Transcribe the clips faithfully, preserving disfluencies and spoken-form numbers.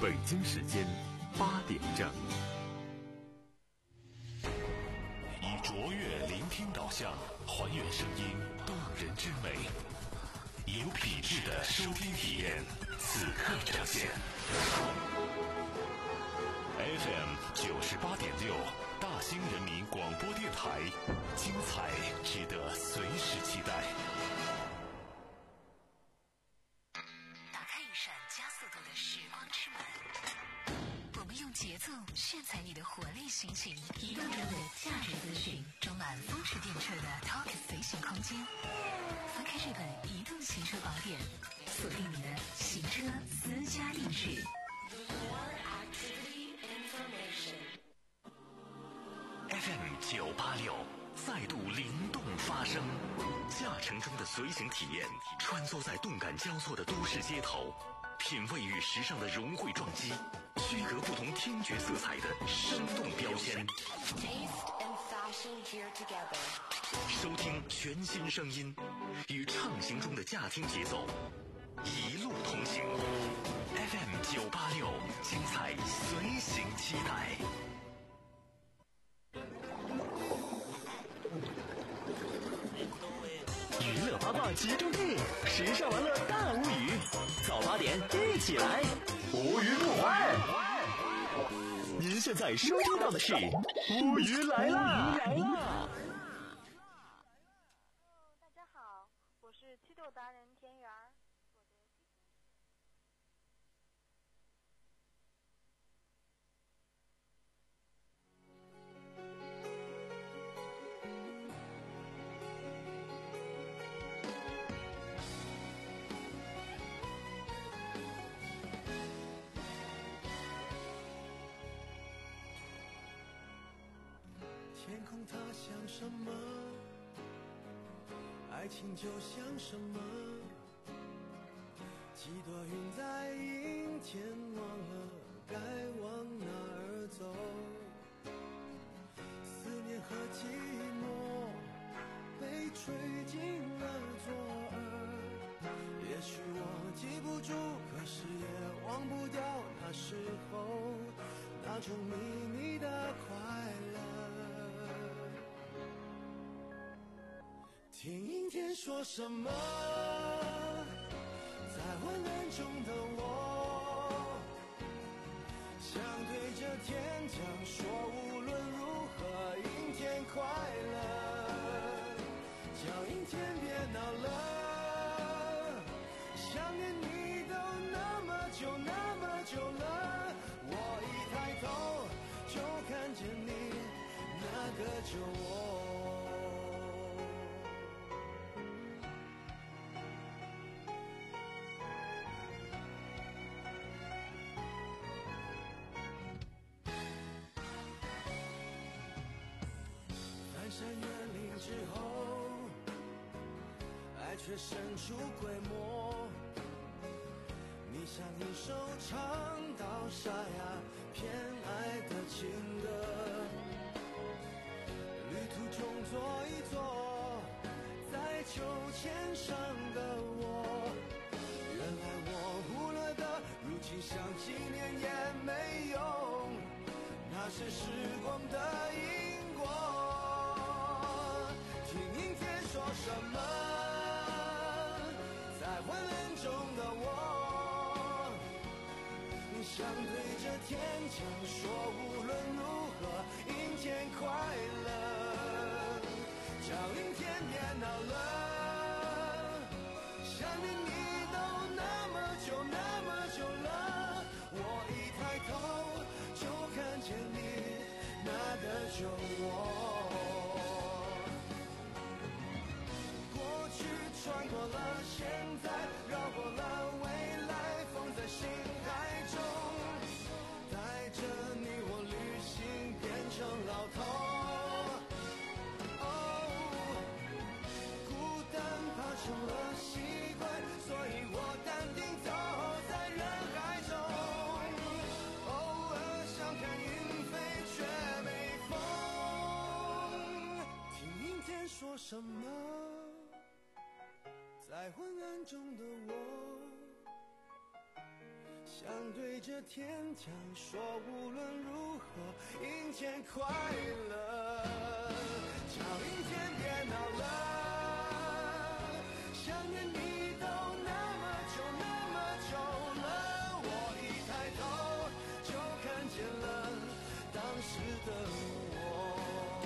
北京时间八点整。 以卓越聆听导向，还原声音动人之美，有品质的收听体验，此刻呈现。F M 九十八点六，大兴人民广播电台，精彩值得随时期待。 打开一扇加速度的时光之门，我们用节奏炫彩你的活力心情，移动中的价值资讯，充满风驰电掣的 Talk 随行空间。翻开这本移动行车宝典，锁定你的行车私家定制。 F M 九八六再度灵动发声，驾乘中的随行体验，穿梭在动感交错的都市街头，品味与时尚的融汇撞击，区隔不同听觉色彩的生动标签。收听全新声音，与畅行中的驾听节奏，一路同行。F M 九八六，精彩随行期待。 娱乐八卦集中地，时尚玩乐大无语。早八点一起来，无语不欢。您现在收听到的是无语来啦！来啦！ 大家好，我是七豆达人田园儿。 天空它像什么？爱情就像什么？几朵云在阴天，忘了该往哪儿走。思念和寂寞被吹进了左耳。也许我记不住，可是也忘不掉那时候那种秘密的快乐。听阴天说什么，在昏暗中的我，想对着天讲说，无论如何阴天快乐，叫阴天别闹了，想念你都那么久那么久了，我一抬头就看见你那个旧我。翻山越岭之后，爱却生出规模。你像一首唱到沙哑偏爱的情歌，旅途中坐一坐，在秋千上的我，原来我忽略的，如今想纪念也没用，那是时光的因果。说什么？在昏暗中的我，想对着天讲说，无论如何阴天快乐，叫阴天别闹了，想念你都那么久那么久了，我一抬头就看见你那个旧我。穿过了现在，绕过了未来，放在心海中，带着你我旅行变成老头。哦，孤单怕成了习惯，所以我淡定走在人海中，偶尔想看云飞却没风。听阴天说什么？在昏暗中的我，想想对着天讲，说无论如何，阴天快乐。叫阴天别闹了，想念你都那么久那么久了，我一抬头就看见了当时的我。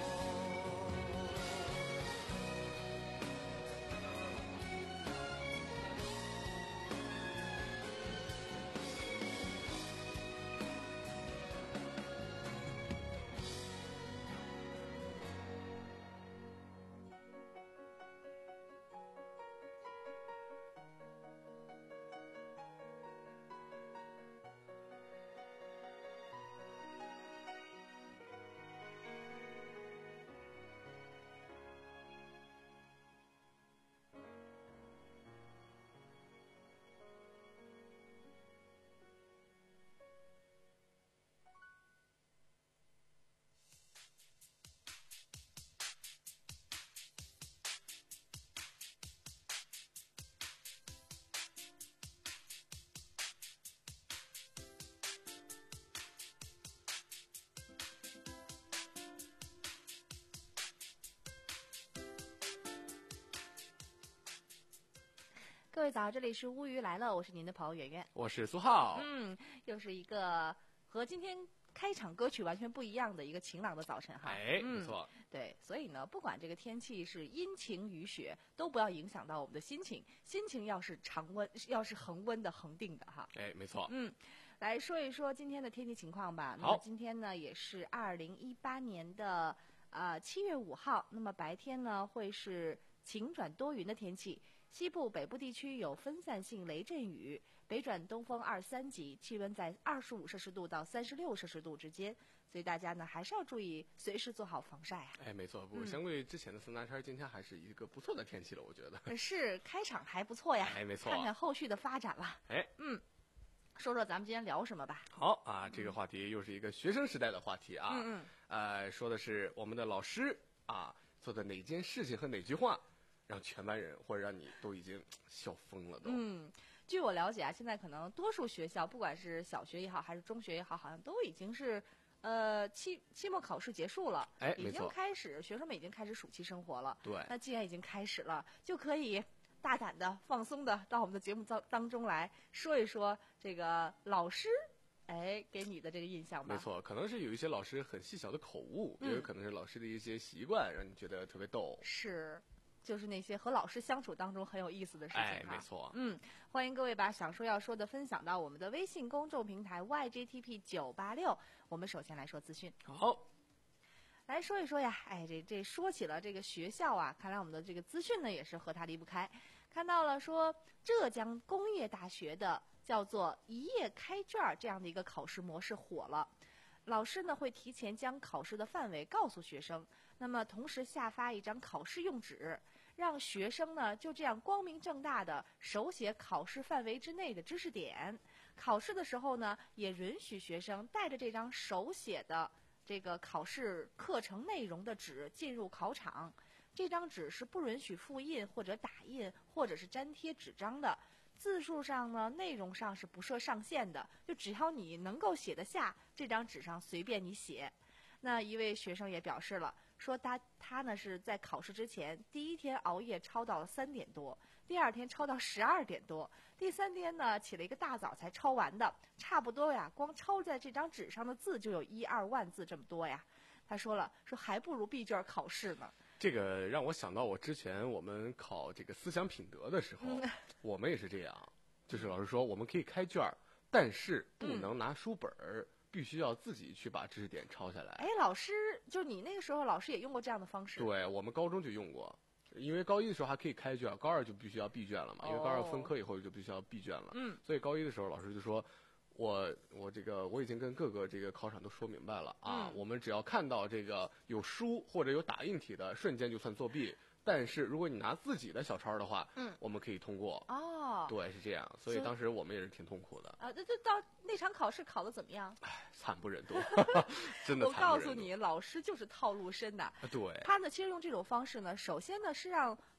各位早，这里是乌鱼来了，我是您的朋友圆圆， 我是苏浩。 嗯，又是一个和今天开场歌曲完全不一样的一个晴朗的早晨哈。 哎， 嗯、 没错。 对，所以呢，不管这个天气是阴晴雨雪，都不要影响到我们的心情。心情要是常温，要是恒温的、恒定的哈。 哎，没错。 嗯，来说一说今天的天气情况吧。那么今天呢，也是二零一八年的呃七月五号。那么白天呢，会是晴转多云的天气。西部、北部地区有分散性雷阵雨，北转东风二三级，气温在二十五摄氏度到三十六摄氏度之间，所以大家呢还是要注意，随时做好防晒啊。 哎，没错，不过相对之前的三大天，今天还是一个不错的天气了，我觉得。 是开场还不错呀， 哎，没错。 看看后续的发展了。 哎， 嗯，说说咱们今天聊什么吧。 好啊，这个话题又是一个学生时代的话题啊。 嗯嗯。 呃，说的是我们的老师啊做的哪件事情和哪句话。让全班人或者让你都已经笑疯了都。 嗯，据我了解啊，现在可能多数学校，不管是小学也好，还是中学也好，好像都已经是，呃，期期末考试结束了， 哎， 已经开始，学生们已经开始暑期生活了。 对， 那既然已经开始了，就可以大胆的、放松的到我们的节目当当中来说一说这个老师。哎，给你的这个印象吧。 没错，可能是有一些老师很细小的口误，也、嗯、有可能是老师的一些习惯，让你觉得特别逗。 是。就是那些和老师相处当中很有意思的事情哈。 哎，没错。 嗯，欢迎各位把想说要说的分享到我们的微信公众平台 Y G T P 九八六。我们首先来说资讯。 好， 来说一说呀，哎，这这说起了这个学校啊，看来我们的这个资讯呢也是和它离不开。看到了说浙江工业大学的叫做一夜开卷这样的一个考试模式火了。老师呢会提前将考试的范围告诉学生，那么同时下发一张考试用纸，让学生呢就这样光明正大的手写考试范围之内的知识点。考试的时候呢，也允许学生带着这张手写的这个考试课程内容的纸进入考场。这张纸是不允许复印或者打印或者是粘贴纸张的。字数上呢，内容上是不设上限的，就只要你能够写得下，这张纸上随便你写。那一位学生也表示了，说他他呢是在考试之前第一天熬夜抄到了三点多，第二天抄到十二点多，第三天呢起了一个大早才抄完的，差不多呀，光抄在这张纸上的字就有一二万字这么多呀。他说了，说还不如闭卷考试呢。 这个让我想到我之前我们考这个思想品德的时候，嗯、我们也是这样，就是老师说我们可以开卷，但是不能拿书本儿。嗯，必须要自己去把知识点抄下来。 哎，老师，就你那个时候，老师也用过这样的方式？ 对，我们高中就用过，因为高一的时候还可以开卷，高二就必须要闭卷了嘛。哦、因为高二分科以后就必须要闭卷了。 嗯， 所以高一的时候，老师就说，我我这个我已经跟各个这个考场都说明白了啊， 嗯、 我们只要看到这个有书或者有打印体的，瞬间就算作弊。但是如果你拿自己的小抄的话， 嗯， 我们可以通过。 哦， 对，是这样。所以当时我们也是挺痛苦的。 啊，这这到那场考试考得怎么样？ 唉，惨不忍睹，真的惨不忍睹。 我告诉你，老师就是套路深的。 对。 他呢，其实用这种方式呢，首先呢是让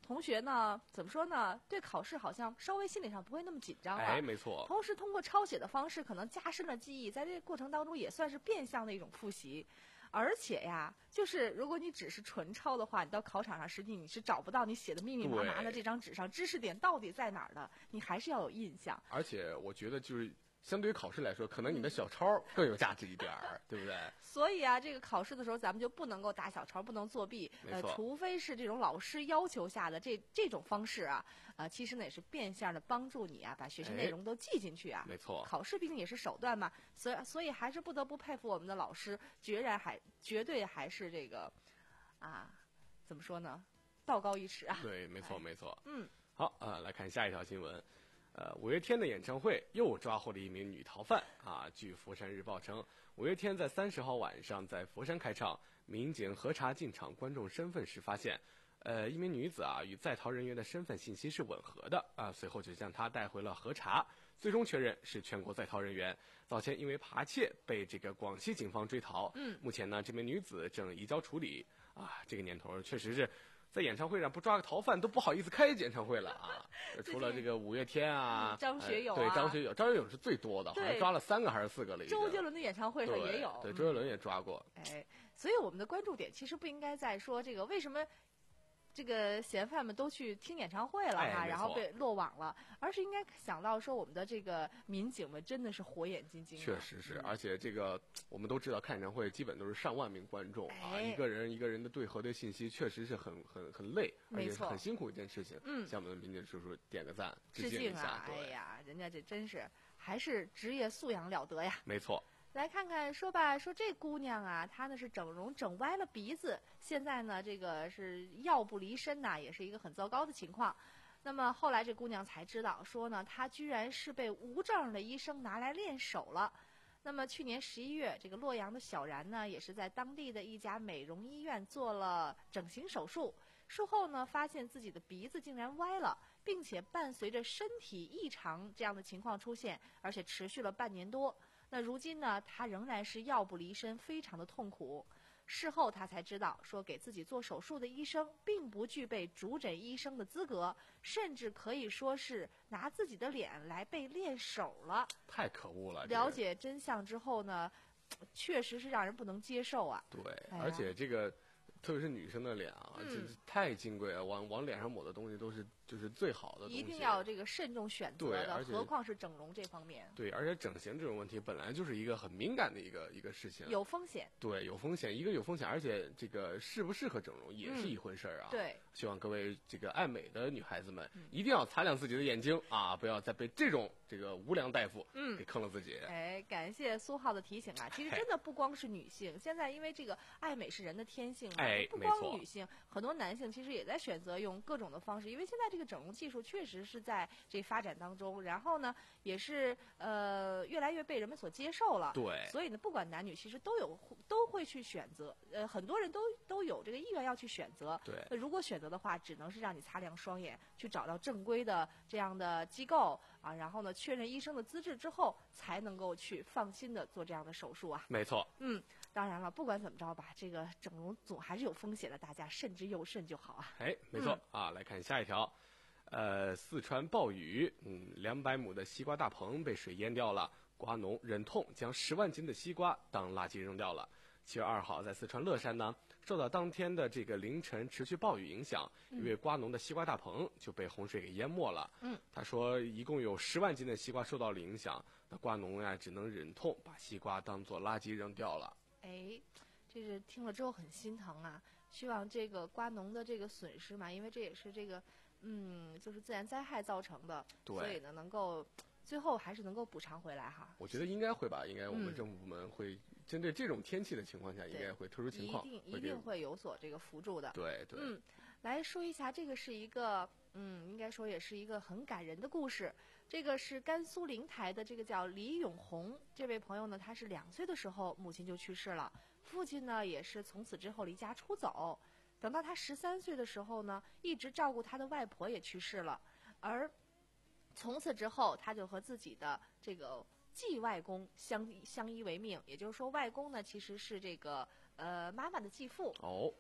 同学呢，怎么说呢？对考试好像稍微心理上不会那么紧张了。 哎，没错。 同时，通过抄写的方式，可能加深了记忆，在这个过程当中也算是变相的一种复习。而且呀，就是如果你只是纯抄的话，你到考场上实际你是找不到你写的密密麻麻的这张纸上知识点到底在哪儿的，你还是要有印象。 而且我觉得就是相对于考试来说，可能你的小抄更有价值一点儿，对不对？ 所以啊，这个考试的时候咱们就不能够打小抄，不能作弊，呃，除非是这种老师要求下的这这种方式啊，呃，其实呢也是变相的帮助你啊，把学习内容都记进去啊。 没错， 考试毕竟也是手段嘛，所以所以还是不得不佩服我们的老师，决然还绝对还是这个啊，怎么说呢，道高一尺啊。 对，没错没错。 嗯， 好啊、呃，来看下一条新闻。呃，五月天的演唱会又抓获了一名女逃犯啊！据佛山日报称，五月天在三十号晚上在佛山开唱，民警核查进场观众身份时发现，呃，一名女子啊与在逃人员的身份信息是吻合的啊，随后就将她带回了核查，最终确认是全国在逃人员。早前因为扒窃被这个广西警方追逃， 嗯， 目前呢这名女子正移交处理啊。这个年头确实是。在演唱会上不抓个逃犯都不好意思开演唱会了啊！除了这个五月天啊， 嗯、张学友、啊呃、对张学友，张学友是最多的，好像抓了三个还是四个了。 周杰伦的演唱会上也有， 对，对周杰伦也抓过。 哎，所以我们的关注点其实不应该在说这个为什么这个嫌犯们都去听演唱会了哈、 哎， 然后被落网了，而是应该想到说我们的这个民警们真的是火眼金睛。 确实是， 嗯、 而且这个我们都知道，看演唱会基本都是上万名观众、 哎、 啊，一个人一个人的对核对信息，确实是很很很累，而且是很辛苦一件事情。 嗯， 向我们的民警叔叔点个赞， 致敬敬一下。 啊！哎呀，人家这真是还是职业素养了得呀。 没错。 来看看，说吧，说这姑娘啊，她呢是整容整歪了鼻子，现在呢这个是药不离身呐、啊，也是一个很糟糕的情况。那么后来这姑娘才知道，说呢她居然是被无证的医生拿来练手了。那么去年十一月，这个洛阳的小然呢，也是在当地的一家美容医院做了整形手术，术后呢发现自己的鼻子竟然歪了，并且伴随着身体异常这样的情况出现，而且持续了半年多。那如今呢，他仍然是药不离身，非常的痛苦。事后他才知道，说给自己做手术的医生并不具备主诊医生的资格，甚至可以说是拿自己的脸来被练手了。 太可恶了！ 了解真相之后呢，确实是让人不能接受啊。 对， 哎、 而且这个。特别是女生的脸啊， 嗯、 这太金贵了，往往脸上抹的东西都是就是最好的东西， 一定要这个慎重选择的，何况是整容这方面。 对，而且整形这种问题本来就是一个很敏感的一个一个事情， 有风险。 对，有风险，一个有风险，而且这个适不适合整容也是一回事儿啊。 嗯、对， 希望各位这个爱美的女孩子们、嗯、一定要擦亮自己的眼睛啊，不要再被这种这个无良大夫嗯给坑了自己。 哎，感谢苏浩的提醒啊，其实真的不光是女性，现在因为这个爱美是人的天性嘛。 哎不光女性，很多男性其实也在选择用各种的方式，因为现在这个整容技术确实是在这发展当中，然后呢，也是呃越来越被人们所接受了。 对， 所以呢，不管男女，其实都有都会去选择，呃，很多人都都有这个意愿要去选择。 对， 那如果选择的话，只能是让你擦亮双眼，去找到正规的这样的机构啊，然后呢，确认医生的资质之后，才能够去放心的做这样的手术啊。 没错。 嗯。当然了，不管怎么着吧，这个整容总还是有风险的，大家慎之又慎就好啊。 哎，没错、 嗯、 啊，来看下一条，呃，四川暴雨，嗯，两百亩的西瓜大棚被水淹掉了，瓜农忍痛将十万斤的西瓜当垃圾扔掉了。七月二号，在四川乐山呢，受到当天的这个凌晨持续暴雨影响，一位瓜农的西瓜大棚就被洪水给淹没了。 嗯， 他说一共有十万斤的西瓜受到了影响，那瓜农呀只能忍痛把西瓜当做垃圾扔掉了。 哎，这是听了之后很心疼啊！希望这个瓜农的这个损失嘛，因为这也是这个，嗯，就是自然灾害造成的，所以呢，能够最后还是能够补偿回来哈。 我觉得应该会吧，应该我们政府部门会针对这种天气的情况下，应该会特殊情况， 一定一定会有所这个扶助的。 对对。 嗯，来说一下，这个是一个，嗯，应该说也是一个很感人的故事。这个是甘肃灵台的这个叫李永红这位朋友呢，他是两岁的时候母亲就去世了，父亲呢也是从此之后离家出走，等到他十三岁的时候呢，一直照顾他的外婆也去世了，而从此之后他就和自己的这个继外公相相依为命，也就是说外公呢其实是这个呃妈妈的继父。 哦， 嗯，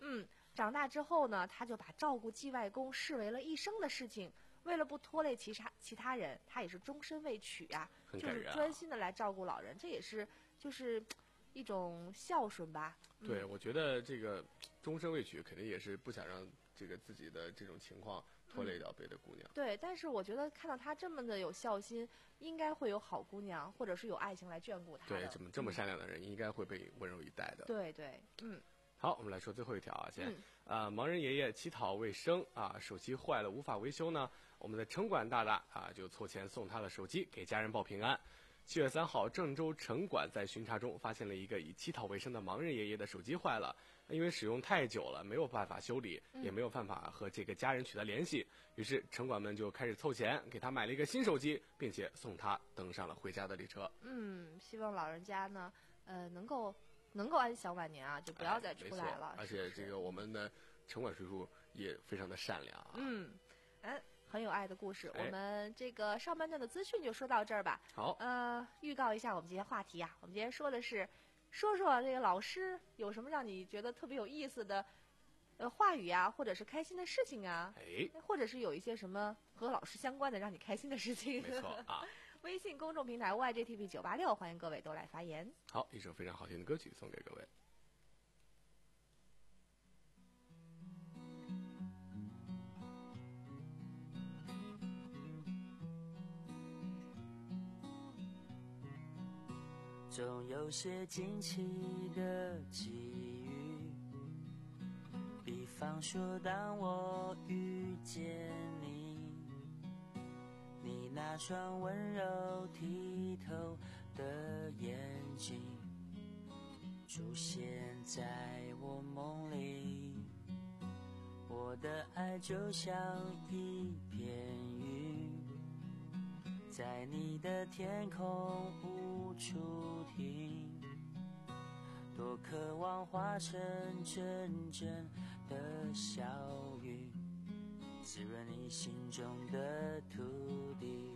长大之后呢，他就把照顾继外公视为了一生的事情。为了不拖累其他其他人，他也是终身未娶啊，就是专心的来照顾老人，这也是就是一种孝顺吧。 对，嗯、我觉得这个终身未娶肯定也是不想让这个自己的这种情况拖累到别的姑娘。 嗯、对，但是我觉得看到他这么的有孝心，应该会有好姑娘或者是有爱情来眷顾他的。 对，这么这么善良的人，应该会被温柔以待的。 对对，嗯。 好，我们来说最后一条啊，先， 嗯、 啊，盲人爷爷乞讨未生啊，手机坏了无法维修呢，我们的城管大大啊就凑钱送他的手机给家人报平安。七月三号，郑州城管在巡查中发现了一个以乞讨为生的盲人爷爷的手机坏了，因为使用太久了，没有办法修理， 嗯、 也没有办法和这个家人取得联系，于是城管们就开始凑钱给他买了一个新手机，并且送他登上了回家的列车。 嗯，希望老人家呢，呃，能够。能够安享晚年啊，就不要再出来了。 哎、而且这个我们的城管叔叔也非常的善良啊。 嗯，哎，很有爱的故事。 哎、 我们这个上半段的资讯就说到这儿吧。 好， 呃，预告一下我们今天话题啊，我们今天说的是，说说这个老师有什么让你觉得特别有意思的呃话语啊，或者是开心的事情啊， 哎， 或者是有一些什么和老师相关的让你开心的事情。 没错啊。 微信公众平台 Y J T V 九八六，欢迎各位都来发言。 好，一首非常好听的歌曲送给各位。 总有些惊奇的际遇，比方说当我遇见你，你那双温柔剔透的眼睛出现在我梦里，我的爱就像一片云，在你的天空无处停，多渴望化成阵阵的小雨，滋润你心中的土地。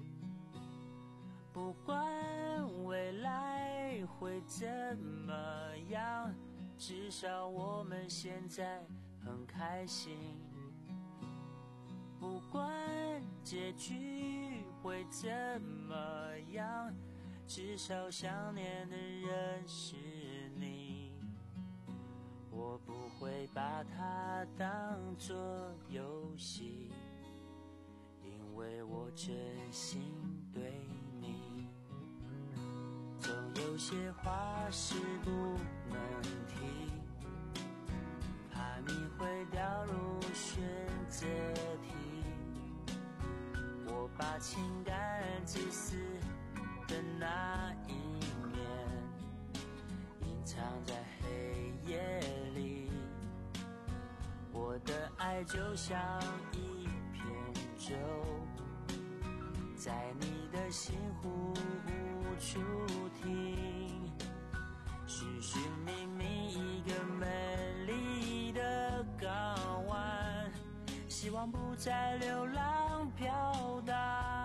不管未来会怎么样，至少我们现在很开心。不管结局会怎么样，至少想念的人是你。我不会把它当作游戏，因为我真心对你。总有些话是不能提，怕你会掉入选择题。我把情感自私的那一面隐藏在黑夜里，我的爱就像一片舟，在你的心湖无处停，寻寻觅觅一个美丽的港湾，希望不再流浪飘荡。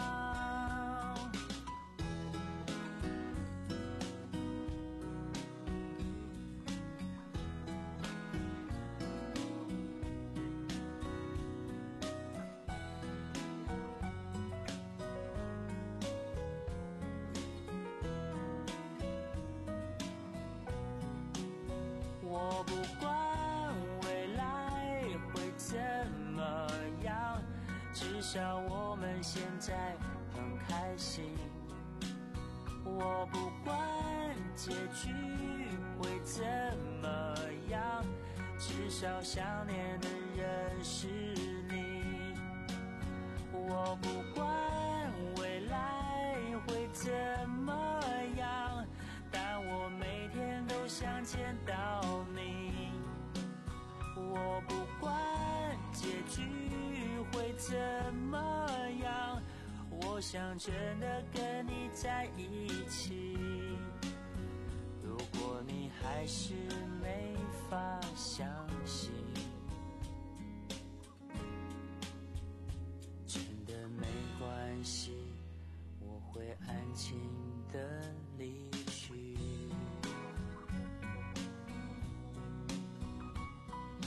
我不管未来会怎么样，至少我们现在很开心。我不管结局会怎么样，至少想念的人是你。我不管未来会怎么样，但我每天都想见到你。我不管结局会怎么样，我想真的跟你在一起。如果你还是没法相信，真的没关系，我会安静的离去。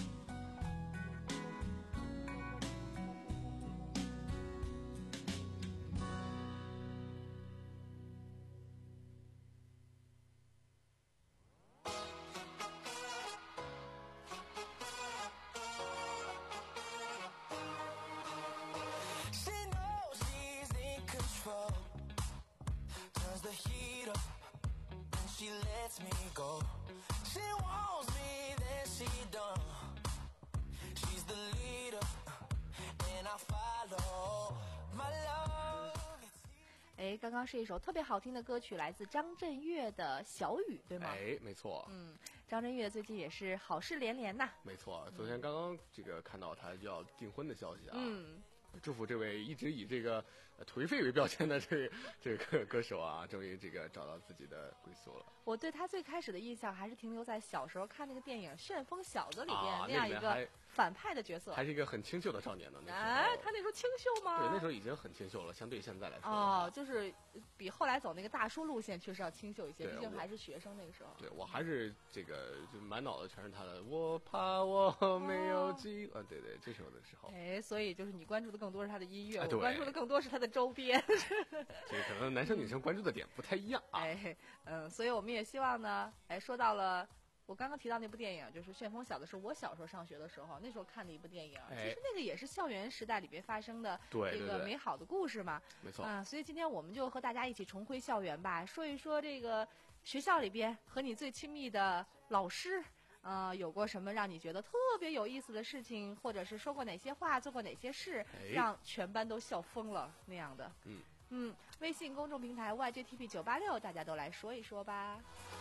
turns the heat up, then she lets me go. She wants me, then she don't. She's the leader, and I follow. My love. 哎，刚刚是一首特别好听的歌曲，来自张震岳的《小雨》，对吗？ 哎，没错。 嗯，张震岳最近也是好事连连呐。 没错，昨天刚刚这个看到他要订婚的消息啊。 嗯。 祝福这位一直以这个颓废为标签的这这个歌手啊，终于这个找到自己的归宿了。 我对他最开始的印象还是停留在小时候看那个电影《旋风小子》里边、 啊、 那样一个反派的角色， 还是一个很清秀的少年呢。那时候哎，他那时候清秀吗？ 对，那时候已经很清秀了，相对现在来说。 哦，就是比后来走那个大叔路线确实要清秀一些，毕竟还是学生那个时候。 对，我还是这个就满脑子全是他的，我怕我没有机会、哦。啊，对对，这首的时候。 哎，所以就是你关注的更多是他的音乐， 哎、 我关注的更多是他的周边。 这可能男生女生关注的点不太一样啊。 哎，嗯，所以我们也希望呢，哎，说到了。我刚刚提到那部电影，就是《旋风小子》，是我小时候上学的时候，那时候看的一部电影。 哎、 其实那个也是校园时代里边发生的这个美好的故事嘛。 没错。 啊、嗯，所以今天我们就和大家一起重回校园吧，说一说这个学校里边和你最亲密的老师，呃，有过什么让你觉得特别有意思的事情，或者是说过哪些话，做过哪些事， 哎、 让全班都笑疯了那样的。 嗯嗯，微信公众平台 Y J T P 九八六，大家都来说一说吧。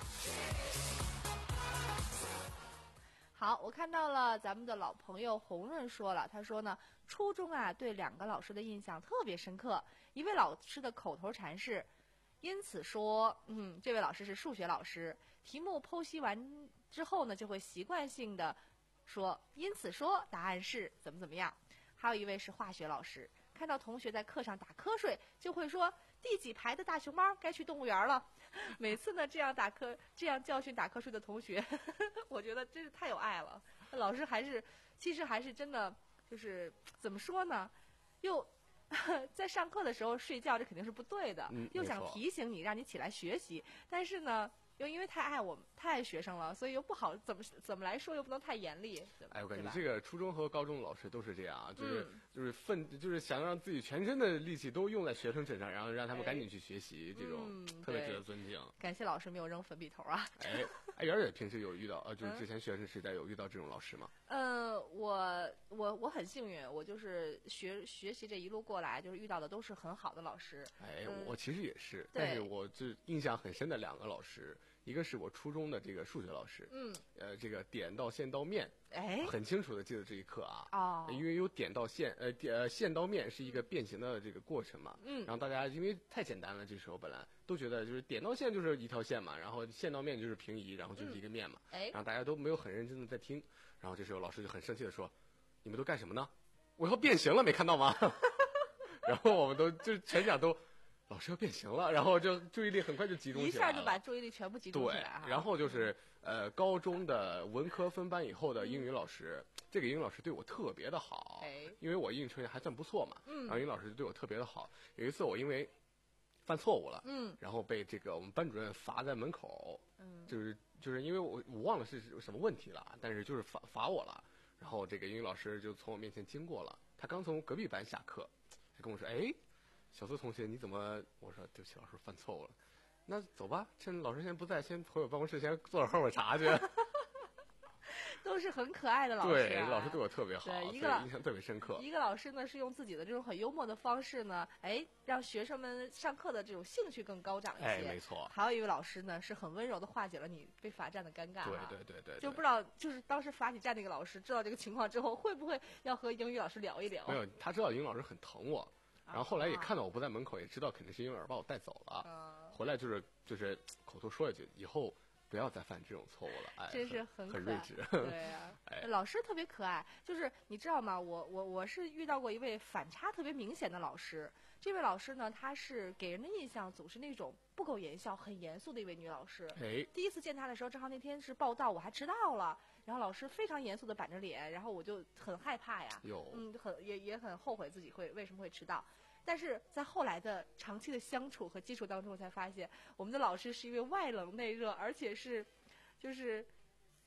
好，我看到了咱们的老朋友红润说了，他说呢，初中啊对两个老师的印象特别深刻。一位老师的口头禅是，因此说，嗯，这位老师是数学老师，题目剖析完之后呢，就会习惯性的说，因此说答案是怎么怎么样。还有一位是化学老师，看到同学在课上打瞌睡，就会说第几排的大熊猫该去动物园了。每次呢，这样打瞌这样教训打瞌睡的同学，呵呵我觉得真是太有爱了。老师还是其实还是真的就是怎么说呢，又在上课的时候睡觉，这肯定是不对的， 嗯、 又想提醒你让你起来学习，但是呢。又因为太爱我们，太爱学生了，所以又不好怎么怎么来说，又不能太严厉。 哎，我感觉这个初中和高中的老师都是这样啊，就是、 嗯、 就是奋，就是想让自己全身的力气都用在学生身上，然后让他们赶紧去学习， 哎、 这种、 嗯、 特别值得尊敬。 感谢老师没有扔粉笔头啊！ 哎，哎，圆圆平时有遇到呃，就是之前学生时代有遇到这种老师吗？ 嗯、呃，我我我很幸运，我就是学学习这一路过来，就是遇到的都是很好的老师。 哎， 嗯、 我其实也是，但是我就印象很深的两个老师。一个是我初中的这个数学老师， 嗯， 呃，这个点到线到面， 哎， 很清楚的记得这一课啊， 哦， 因为有点到线，呃，点呃线到面是一个变形的这个过程嘛， 嗯， 然后大家因为太简单了，这时候本来都觉得就是点到线就是一条线嘛，然后线到面就是平移，然后就是一个面嘛， 嗯、哎， 然后大家都没有很认真的在听，然后这时候老师就很生气的说，你们都干什么呢？我要变形了，没看到吗？然后我们都就全场都。老师要变形了，然后就注意力很快就集中起来了， 一下就把注意力全部集中起来。 对，然后就是呃，高中的文科分班以后的英语老师，嗯、这个英语老师对我特别的好， 哎、 因为我英语成绩还算不错嘛， 嗯， 然后英语老师就对我特别的好。有一次我因为犯错误了， 嗯， 然后被这个我们班主任罚在门口， 嗯， 就是就是因为我我忘了是什么问题了，但是就是罚罚我了。然后这个英语老师就从我面前经过了，他刚从隔壁班下课，他跟我说，哎。小苏同学，你怎么？我说对不起，老师犯错误了。那走吧，趁老师现在不在，先回我办公室，先坐会儿喝会儿茶去。 都是很可爱的老师、啊， 对，老师对我特别好， 对，一个印象特别深刻。 一个老师呢，是用自己的这种很幽默的方式呢，哎，让学生们上课的这种兴趣更高涨一些。 哎，没错。 还有一位老师呢，是很温柔的化解了你被罚站的尴尬、啊。 对对对 对, 对。 就不知道，就是当时罚你站那个老师知道这个情况之后，会不会要和英语老师聊一聊？ 没有，他知道英语老师很疼我。然后后来也看到我不在门口，也知道肯定是英语老师把我带走了。 嗯、 回来就是就是口头说一句，以后不要再犯这种错误了。哎， 真是很很睿智。 对呀、啊哎， 老师特别可爱。就是你知道吗？我我我是遇到过一位反差特别明显的老师。这位老师呢，她是给人的印象总是那种不苟言笑、很严肃的一位女老师。 哎， 第一次见她的时候，正好那天是报道，我还迟到了。然后老师非常严肃的板着脸，然后我就很害怕呀。 有， 嗯，很也也很后悔自己会为什么会迟到。但是在后来的长期的相处和接触当中，我才发现我们的老师是一位外冷内热，而且是就是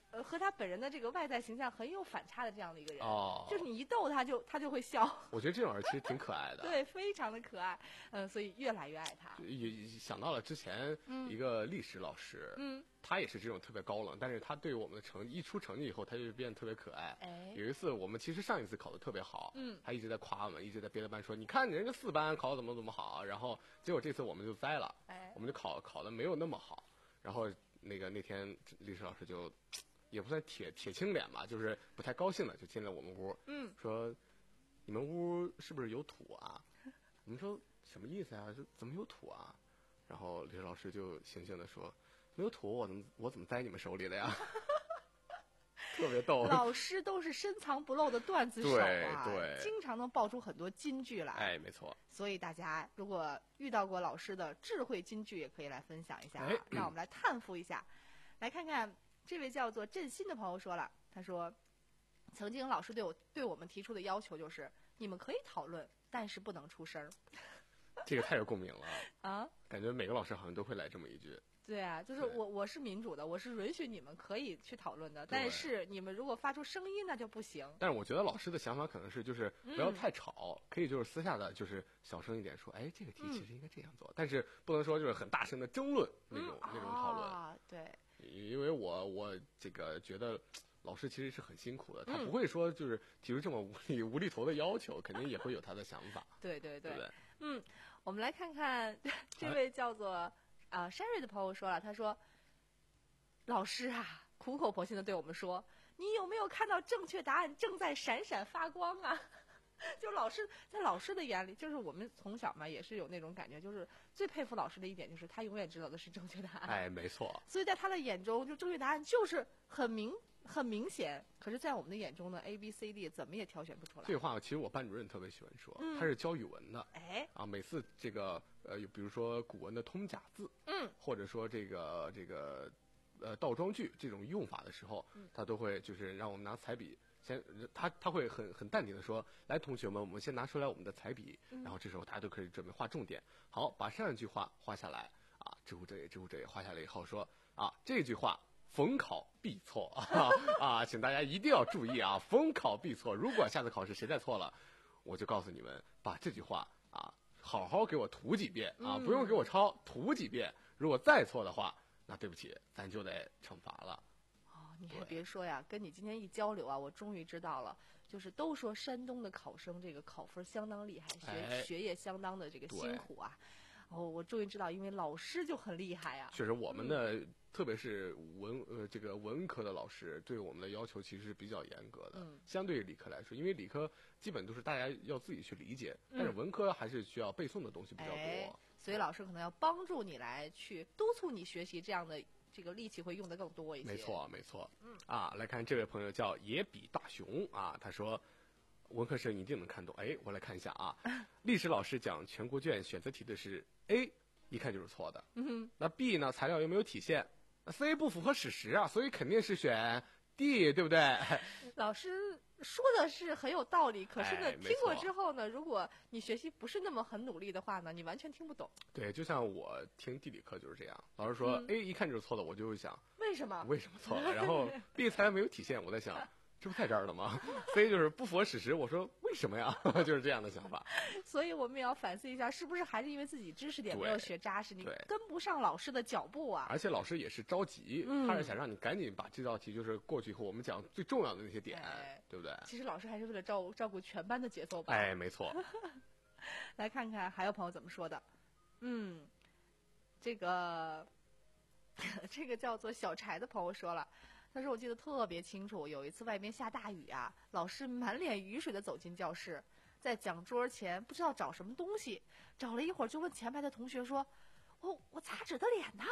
呃和他本人的这个外在形象很有反差的这样的一个人。 哦， 就是你一逗他就他就会笑。 我觉得这种人其实挺可爱的。 对，非常的可爱，嗯，所以越来越爱他。 也想到了之前一个历史老师， 嗯， 他也是这种特别高冷，但是他对我们的成绩一出成绩以后，他就变得特别可爱。 哎， 有一次我们其实上一次考得特别好， 嗯， 他一直在夸我们，一直在别的班说，你看你这个四班考得怎么怎么好，然后结果这次我们就栽了， 哎， 我们就考考得没有那么好，然后那个那天历史老师就也不算铁铁青脸吧，就是不太高兴的就进了我们屋， 嗯， 说你们屋是不是有土啊？我们说什么意思啊？这怎么有土啊？然后历史老师就悻悻地说：“没有土，我怎么我怎么栽你们手里的呀？”特别逗。 老师都是深藏不露的段子手啊， 对对， 经常能爆出很多金句来。 哎，没错。 所以大家如果遇到过老师的智慧金句，也可以来分享一下、啊哎， 让我们来探伏一下。来看看这位叫做振兴的朋友说了，他说，曾经老师对我对我们提出的要求就是，你们可以讨论，但是不能出声。 这个太有共鸣了啊！ 感觉每个老师好像都会来这么一句。 对啊，就是我我是民主的，我是允许你们可以去讨论的，但是你们如果发出声音那就不行。 但是我觉得老师的想法可能是就是不要太吵，嗯、可以就是私下的就是小声一点说，哎，这个题其实应该这样做，嗯、但是不能说就是很大声的争论那种、嗯、那种讨论。 啊，对。 因为我我这个觉得。老师其实是很辛苦的，他不会说就是提出这么无厘无厘头的要求，肯定也会有他的想法。 对对对， 对对嗯，我们来看看这位叫做啊、呃、山瑞的朋友说了，他说：“老师啊，苦口婆心的对我们说，你有没有看到正确答案正在闪闪发光啊？”就老师在老师的眼里，就是我们从小嘛也是有那种感觉，就是最佩服老师的一点就是他永远知道的是正确答案。 哎，没错。 所以在他的眼中，就正确答案就是很明。很明显，可是，在我们的眼中呢 ，A、B、C、D 怎么也挑选不出来。 这话其实我班主任特别喜欢说， 嗯、 他是教语文的， 哎， 啊，每次这个呃，比如说古文的通假字， 嗯， 或者说这个这个呃倒装句这种用法的时候， 嗯、 他都会就是让我们拿彩笔先，他他会很很淡定的说，来，同学们，我们先拿出来我们的彩笔， 嗯、 然后这时候大家都可以准备画重点，好，把上一句话画下来，啊，知乎者也，知乎者也画下来以后说，啊，这句话。逢考必错啊啊！请大家一定要注意啊！逢考必错。如果下次考试谁再错了，我就告诉你们，把这句话啊好好给我涂几遍啊， 嗯、 不用给我抄，涂几遍。如果再错的话，那对不起，咱就得惩罚了。 哦，你还别说呀，跟你今天一交流啊，我终于知道了，就是都说山东的考生这个考分相当厉害，学、 哎、 学业相当的这个辛苦啊。哦，我终于知道，因为老师就很厉害啊。 确实，我们的、嗯、特别是文呃这个文科的老师对我们的要求其实是比较严格的， 嗯、 相对于理科来说，因为理科基本都是大家要自己去理解，嗯、但是文科还是需要背诵的东西比较多、 哎，所以老师可能要帮助你来去督促你学习，这样的这个力气会用得更多一些。 没错，没错。 嗯啊，来看这位朋友叫野比大雄啊，他说。文科生一定能看懂，哎，我来看一下啊。历史老师讲全国卷选择题的是 A， 一看就是错的。 嗯， 那 B 呢？材料又没有体现。那 C 不符合史实啊，所以肯定是选 D， 对不对？ 老师说的是很有道理，可是呢， 哎、 听过之后呢，如果你学习不是那么很努力的话呢，你完全听不懂。 对，就像我听地理课就是这样，老师说、嗯、A 一看就是错的，我就会想为什么？ 为什么错了？然后 B 材料没有体现，我在想。这不在这儿了吗？所以就是不符合史实。我说为什么呀？就是这样的想法。 所以我们也要反思一下，是不是还是因为自己知识点没有学扎实，你跟不上老师的脚步啊？ 而且老师也是着急， 嗯、 他是想让你赶紧把这道题就是过去以后，我们讲最重要的那些点， 哎、 对不对？ 其实老师还是为了照照顾全班的节奏吧。 哎，没错。 来看看还有朋友怎么说的。嗯，这个这个叫做小柴的朋友说了。他说：“我记得特别清楚，有一次外边下大雨啊，老师满脸雨水的走进教室，在讲桌前不知道找什么东西，找了一会儿就问前排的同学说：‘我我擦纸的脸呢？’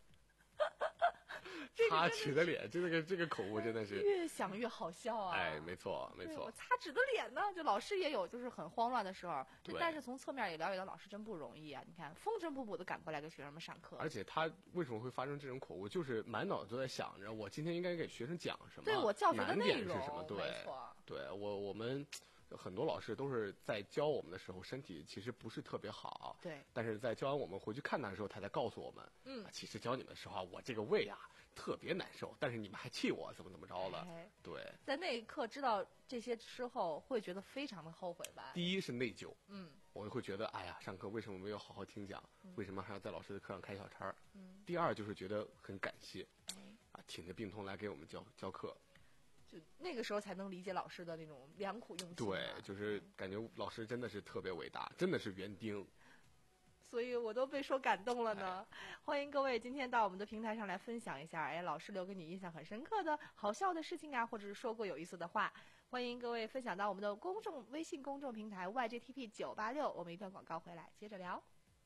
擦纸的脸，这个这个口误真的是越想越好笑啊！ 哎，没错没错。 我擦纸的脸呢？就老师也有就是很慌乱的时候，但是从侧面也了解到老师真不容易啊！你看风尘仆仆的赶过来给学生们上课， 而且他为什么会发生这种口误？就是满脑子都在想着我今天应该给学生讲什么， 对我教学的内容难点是什么？对，对我我们。很多老师都是在教我们的时候，身体其实不是特别好， 对。 但是在教完我们回去看他的时候，他才告诉我们， 嗯， 其实教你们的时候，我这个胃啊， 特别难受，但是你们还气我怎么怎么着了？ 哎、 对， 在那一刻知道这些之后，会觉得非常的后悔吧？ 第一是内疚， 嗯， 我会觉得，哎呀，上课为什么没有好好听讲？ 嗯、 为什么还要在老师的课上开小差？ 嗯， 第二就是觉得很感谢，啊，挺着病痛来给我们教教课。 就那个时候才能理解老师的那种良苦用心。 对，就是感觉老师真的是特别伟大，真的是园丁。 所以我都被说感动了呢。哎、欢迎各位今天到我们的平台上来分享一下，哎，老师留给你印象很深刻的好笑的事情啊，或者是说过有意思的话。欢迎各位分享到我们的公众微信公众平台 Y J T P 九八六。我们一段广告回来接着聊。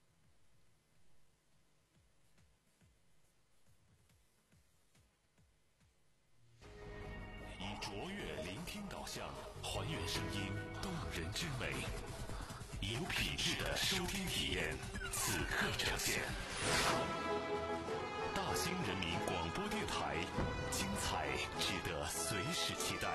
以卓越聆听导向，还原声音动人之美。有品质的收听体验，此刻呈现。大兴人民广播电台，精彩值得随时期待。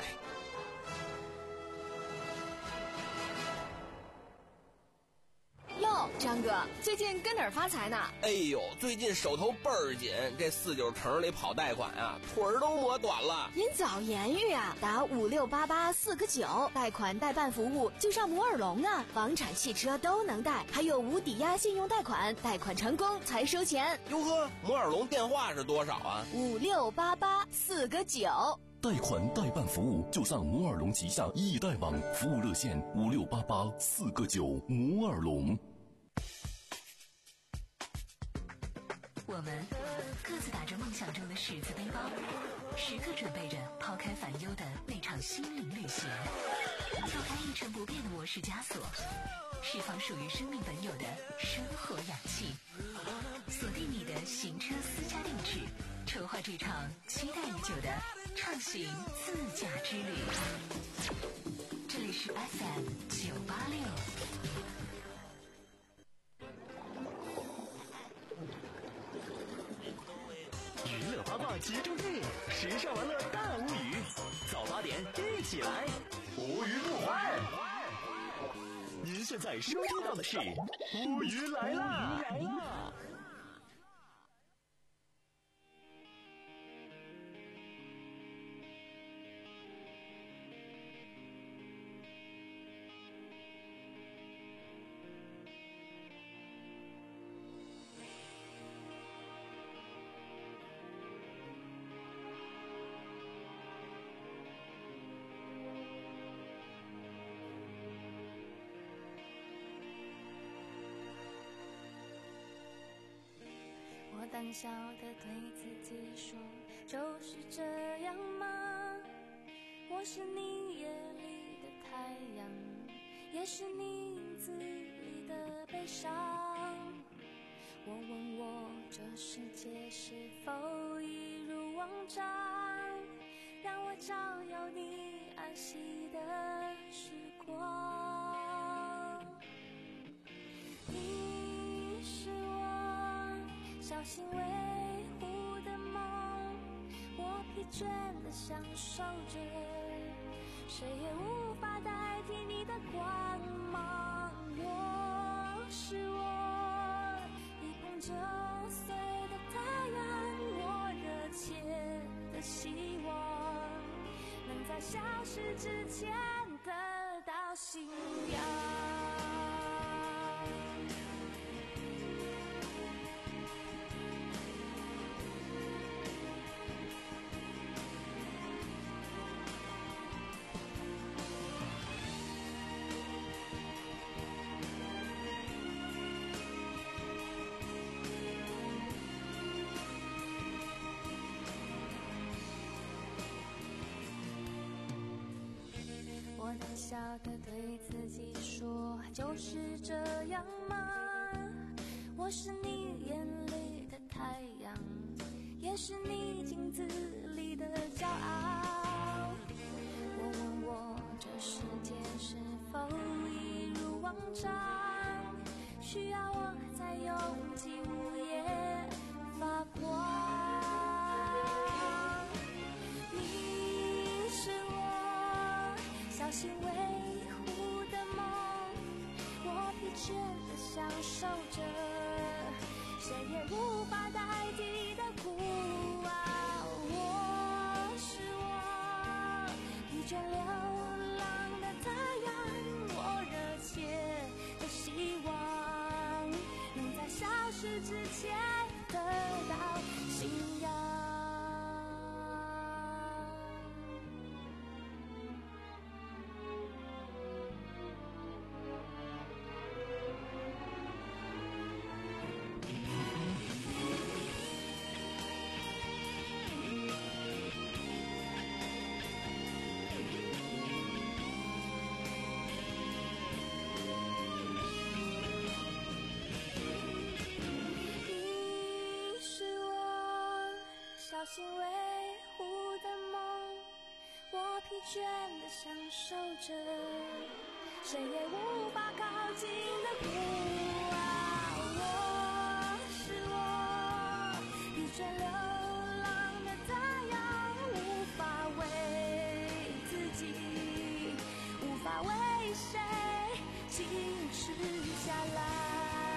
哟，张哥，最近跟哪儿发财呢？ 哎呦，最近手头倍儿紧，这四九城里跑贷款啊，腿儿都磨短了。 您早言语啊，打五六八八四个九，贷款代办服务就上摩尔龙啊，房产、汽车都能贷，还有无抵押信用贷款，贷款成功才收钱。 哟呵，摩尔龙电话是多少啊？ 五六八八四个九。 贷款代办服务就上摩尔龙旗下易贷网，服务热线五六八八四个九。摩尔龙。 我们各自打着梦想中的十字背包，时刻准备着抛开烦忧的那场心灵旅行，跳开一成不变的模式枷锁，释放属于生命本有的生活氧气，锁定你的行车私家定制，筹划这场期待已久的畅行自驾之旅。这里是 F M 九八六。 娱乐八卦集中地，时尚玩乐大无语，早八点一起来，无鱼不欢。您现在收听到的是无鱼来啦！ 我胆小地对自己说，就是这样吗？我是你夜里的太阳，也是你影子里的悲伤。我问我这世界是否一如往常，让我照耀你安息的时光。你是我小心维护的梦，我疲倦地享受着，谁也无法代替你的光芒。我是我一碰就碎的太阳，我热切的希望能在消失之前得到信仰。我胆小地对自己说，就是这样吗？我是你眼里的太阳，也是你镜子里的骄傲。我问我这世界是否一如往常，需要我在拥挤午夜发光。你是我小心维护的梦，我疲倦地享受着，谁也无法代替的苦爱。 之前得到信仰。你是我小心维护的梦，我疲倦地享受着谁也无法靠近的苦啊！我是我疲倦流浪的太阳，无法为自己，无法为谁静止下来。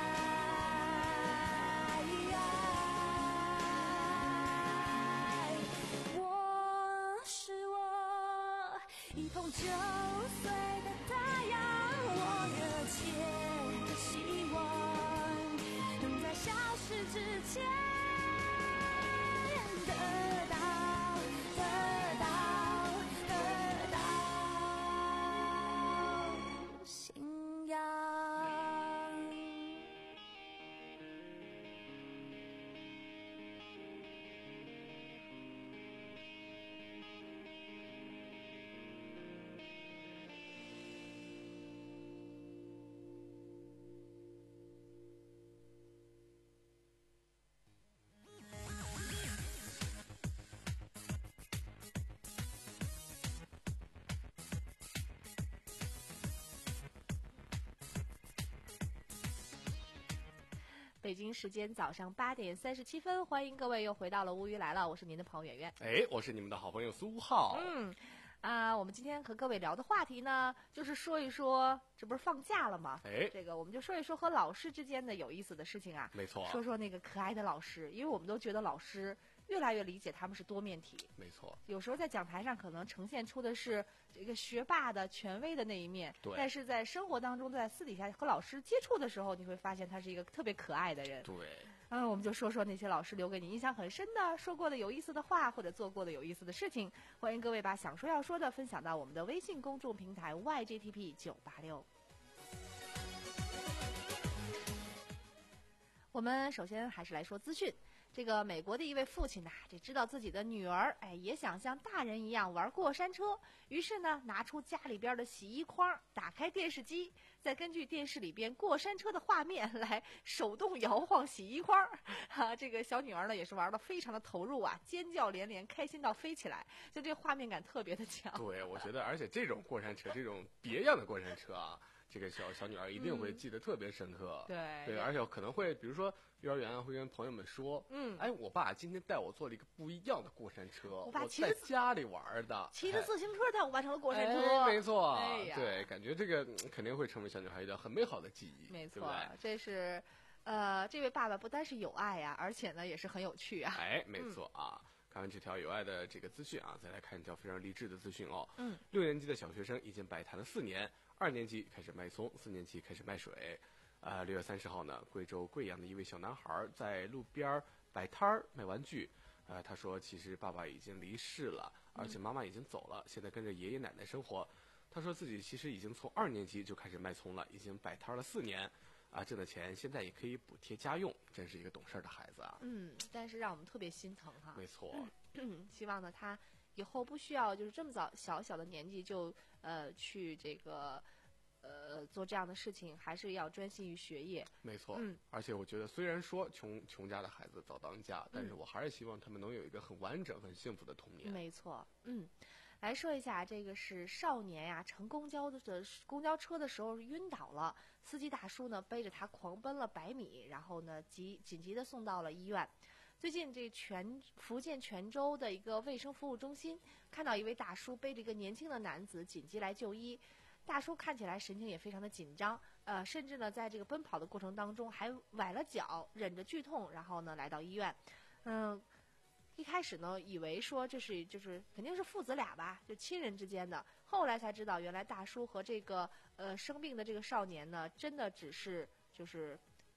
我是我一捧就碎的太阳，我热切的希望能在消失之前得到，得到，得到信仰。 北京时间早上八点三十七分，欢迎各位又回到了乌鱼来了，我是您的朋友圆圆。 哎，我是你们的好朋友苏浩。 嗯，啊，我们今天和各位聊的话题呢，就是说一说，这不是放假了吗？ 哎， 这个我们就说一说和老师之间的有意思的事情啊。 没错。 说说那个可爱的老师，因为我们都觉得老师越来越理解他们是多面体。 没错。 有时候在讲台上可能呈现出的是这个学霸的权威的那一面， 对。 但是在生活当中，在私底下和老师接触的时候，你会发现他是一个特别可爱的人。 对。 嗯，我们就说说那些老师留给你印象很深的、说过的有意思的话，或者做过的有意思的事情。欢迎各位把想说要说的分享到我们的微信公众平台 Y J T P 九八六。我们首先还是来说资讯。这个美国的一位父亲呐、啊，这知道自己的女儿哎也想像大人一样玩过山车，于是呢拿出家里边的洗衣筐，打开电视机，再根据电视里边过山车的画面来手动摇晃洗衣筐。啊，这个小女儿呢也是玩得非常的投入啊，尖叫连连，开心到飞起来，就这画面感特别的强。 对，我觉得而且这种过山车，这种别样的过山车啊。这个小小女儿一定会记得特别深刻， 嗯、对对，而且可能会，比如说幼儿园啊，会跟朋友们说， 嗯， 哎，我爸今天带我做了一个不一样的过山车， 我爸骑在家里玩的， 骑着自行车带我完成了过山车， 哎、没错， 哎呀， 对，感觉这个、嗯、肯定会成为小女孩一个很美好的记忆， 没错， 对对这是，呃，这位爸爸不单是有爱呀、啊，而且呢也是很有趣啊， 哎，没错啊。嗯，看完这条有爱的这个资讯啊，再来看一条非常励志的资讯哦。 嗯， 六年级的小学生已经摆摊了四年，二年级开始卖葱，四年级开始卖水。呃，六月三十号呢，贵州贵阳的一位小男孩在路边摆摊儿卖玩具。呃，他说其实爸爸已经离世了，而且妈妈已经走了，现在跟着爷爷奶奶生活。他说自己其实已经从二年级就开始卖葱了，已经摆摊了四年。啊，挣的钱现在也可以补贴家用，真是一个懂事的孩子啊。 嗯，但是让我们特别心疼哈。 没错。 嗯，希望呢他以后不需要就是这么早小小的年纪就呃去这个呃做这样的事情，还是要专心于学业。 没错。 嗯。 而且我觉得虽然说穷穷家的孩子早当家，但是我还是希望他们能有一个很完整、很幸福的童年。 没错。嗯。来说一下，这个是少年呀、啊，乘公交的公交车的时候晕倒了，司机大叔呢背着他狂奔了百米，然后呢急紧急的送到了医院。最近这全福建泉州的一个卫生服务中心看到一位大叔背着一个年轻的男子紧急来就医，大叔看起来神情也非常的紧张，呃，甚至呢在这个奔跑的过程当中还崴了脚，忍着剧痛，然后呢来到医院，嗯。一开始呢，以为说这是就是肯定是父子俩吧，就亲人之间的。后来才知道，原来大叔和这个呃生病的这个少年呢，真的只是就是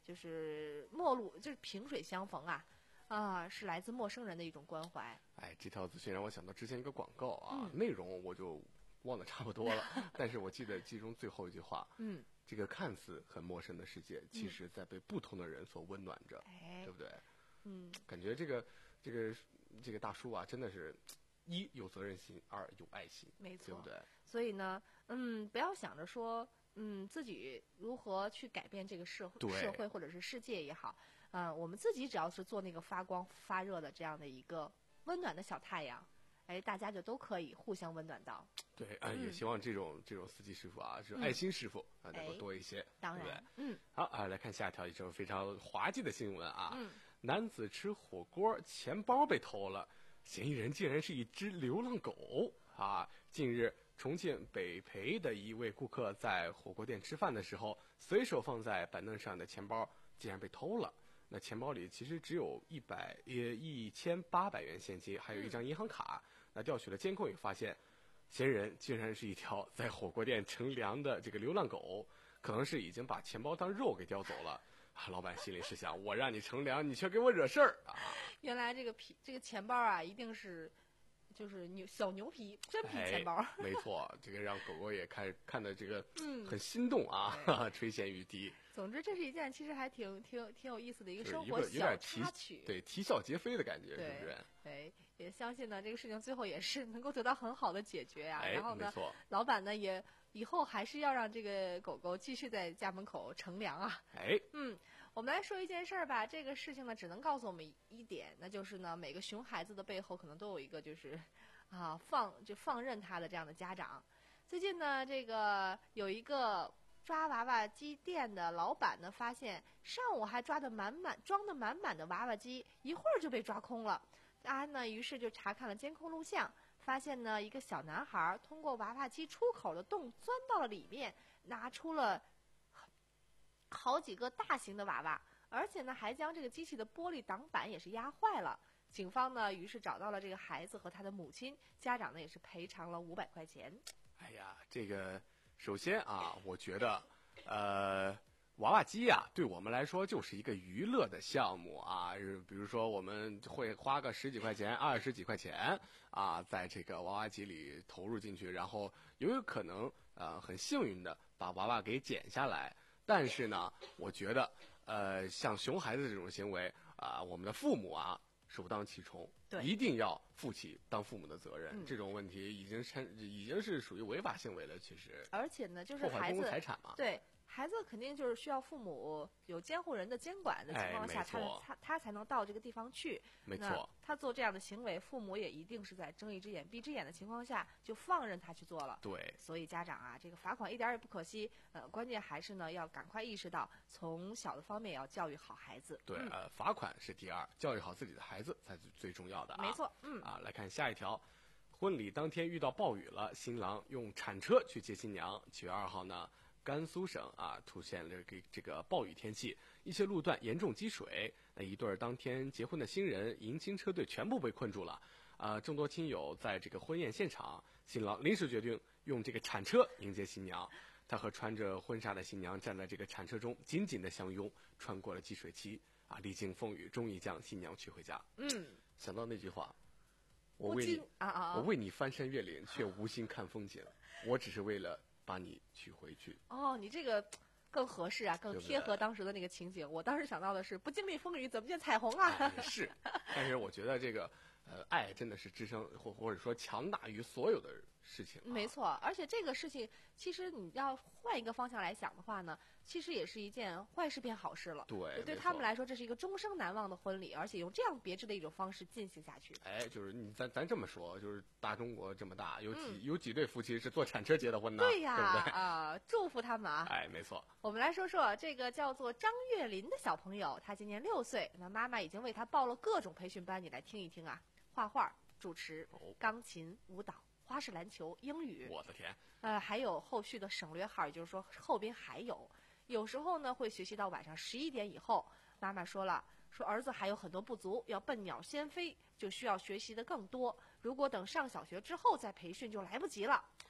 就是陌路，就是萍水相逢啊，啊，是来自陌生人的一种关怀。 哎，这条资讯让我想到之前一个广告啊， 嗯、 内容我就忘得差不多了，但是我记得其中最后一句话， 嗯， 这个看似很陌生的世界，其实在被不同的人所温暖着， 哎、 对不对？ 嗯， 感觉这个这个这个大叔啊，真的是一有责任心，二有爱心， 没错， 对不对？ 所以呢，嗯，不要想着说。嗯，自己如何去改变这个社会、社会或者是世界也好，嗯、呃，我们自己只要是做那个发光发热的这样的一个温暖的小太阳，哎，大家就都可以互相温暖到。 对，啊、 嗯， 也希望这种这种司机师傅啊，这种爱心师傅啊、嗯，能够多一些， 当然， 对不对？ 嗯， 好啊，来看下一条，一条非常滑稽的新闻啊， 嗯， 男子吃火锅，钱包被偷了，嫌疑人竟然是一只流浪狗啊！近日。重庆北碚的一位顾客在火锅店吃饭的时候，随手放在板凳上的钱包竟然被偷了。那钱包里其实只有一百呃一千八百元现金，还有一张银行卡。那调取了监控，也发现嫌疑人竟然是一条在火锅店乘凉的这个流浪狗，可能是已经把钱包当肉给叼走了。啊，老板心里是想：我让你乘凉，你却给我惹事儿啊！ 原来这个皮这个钱包啊，一定是。就是牛小牛皮真皮钱包、 哎，没错，这个让狗狗也看看的这个嗯很心动啊，嗯、垂涎欲滴。 总之，这是一件其实还挺挺挺有意思的一个生活小插曲， 对，啼笑皆非的感觉， 对是不是？ 对，也相信呢，这个事情最后也是能够得到很好的解决呀、啊。 哎、 然后呢，老板呢也以后还是要让这个狗狗继续在家门口乘凉啊。 哎， 嗯。我们来说一件事儿吧，这个事情呢，只能告诉我们一点，那就是呢，每个熊孩子的背后可能都有一个就是，啊，放就放任他的这样的家长。最近呢，这个有一个抓娃娃机店的老板呢，发现上午还抓得满满装得满满的娃娃机，一会儿就被抓空了。大家呢，于是就查看了监控录像，发现呢，一个小男孩通过娃娃机出口的洞钻到了里面，拿出了好几个大型的娃娃，而且呢，还将这个机器的玻璃挡板也是压坏了。警方呢，于是找到了这个孩子和他的母亲，家长呢也是赔偿了五百块钱。 哎呀，这个首先啊，我觉得，呃，娃娃机啊，对我们来说就是一个娱乐的项目啊。比如说，我们会花个十几块钱、二十几块钱啊，在这个娃娃机里投入进去，然后有有可能呃很幸运的把娃娃给捡下来。但是呢，我觉得，呃，像熊孩子这种行为啊、呃，我们的父母啊，首当其冲，一定要负起当父母的责任。 嗯、 这种问题已经成，已经是属于违法行为了。其实， 而且呢，就是破坏公共财产嘛。 对。孩子肯定就是需要父母有监护人的监管的情况下， 哎、 他他他才能到这个地方去。 没错， 他做这样的行为，父母也一定是在睁一只眼闭一只眼的情况下就放任他去做了。 对， 所以家长啊，这个罚款一点也不可惜。呃，关键还是呢，要赶快意识到从小的方面要教育好孩子。 对， 嗯、 呃，罚款是第二，教育好自己的孩子才是最重要的啊。 没错，嗯啊，来看下一条，婚礼当天遇到暴雨了，新郎用铲车去接新娘。七月二号呢。甘肃省啊出现了这个这个暴雨天气，一些路段严重积水。那一对当天结婚的新人迎亲车队全部被困住了。啊、呃，众多亲友在这个婚宴现场，新郎临时决定用这个铲车迎接新娘。他和穿着婚纱的新娘站在这个铲车中紧紧的相拥，穿过了积水期。啊，历经风雨，终于将新娘娶回家。 嗯， 想到那句话，我为你啊啊， 我为你翻山越岭，却无心看风景。我只是为了。把你娶回去哦，你这个更合适啊，更贴合当时的那个情景。对对，我当时想到的是，不经历风雨怎么见彩虹啊？ 哎、是，但是我觉得这个呃，爱真的是支撑或或者说强大于所有的事情、啊。 没错，而且这个事情其实你要换一个方向来想的话呢，其实也是一件坏事变好事了。 对， 对他们来说，这是一个终生难忘的婚礼，而且用这样别致的一种方式进行下去。 哎，就是你咱咱这么说，就是大中国这么大，有几、嗯、有几对夫妻是坐铲车结的婚呢？ 对呀， 对不对？ 啊，祝福他们啊！ 哎，没错。 我们来说说这个叫做张月林的小朋友，他今年六岁，那妈妈已经为他报了各种培训班，你来听一听啊。画画、主持、钢琴、舞蹈、花式篮球、英语。 我的天！ 呃，还有后续的省略号，也就是说后边还有。有时候呢会学习到晚上十一点以后。妈妈说了，说儿子还有很多不足，要笨鸟先飞，就需要学习的更多。如果等上小学之后再培训就来不及了。